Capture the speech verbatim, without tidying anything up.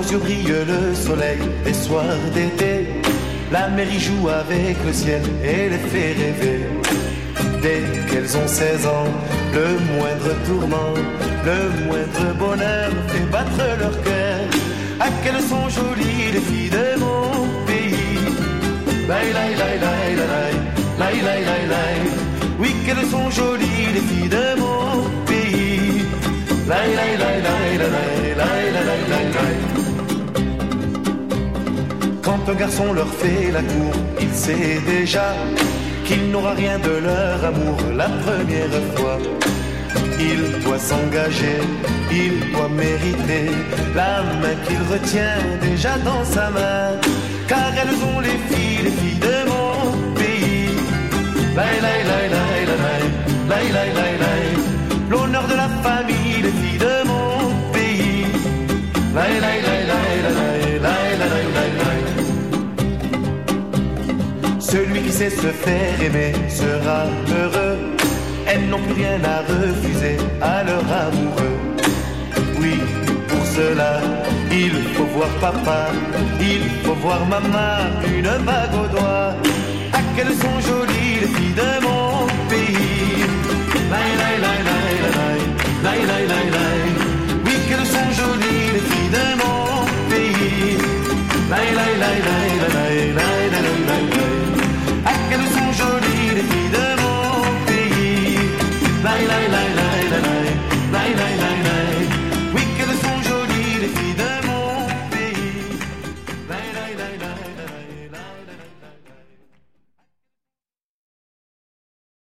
yeux brille le soleil des soirs d'été. La mer y joue avec le ciel et les fait rêver. Dès qu'elles ont seize ans, le moindre tourment, le moindre bonheur fait battre leur cœur. Ah, qu'elles sont jolies les filles de mon pays. Laï, laï, laï, laï, laï, laï, laï, laï, laï. Oui, qu'elles sont jolies les filles de mon pays. Laï, laï, laï, laï, laï, laï, laï, laï, laï. Quand un garçon leur fait la cour, il sait déjà qu'il n'aura rien de leur amour la première fois. Il doit s'engager, il doit mériter la main qu'il retient déjà dans sa main. Car elles ont les filles, les filles de mon pays. Laï, laï, laï, laï, laï, laï, laï, laï, laï. L'honneur de la famille, les filles de mon pays. Laï, laï, laï, laï, laï, laï, laï, laï, laï. Celui qui sait se faire aimer sera heureux. Elles n'ont plus rien à refuser à leur amoureux. Oui, pour cela, il faut voir papa, il faut voir maman, une bague au doigt. Ah, qu'elles sont jolies les filles de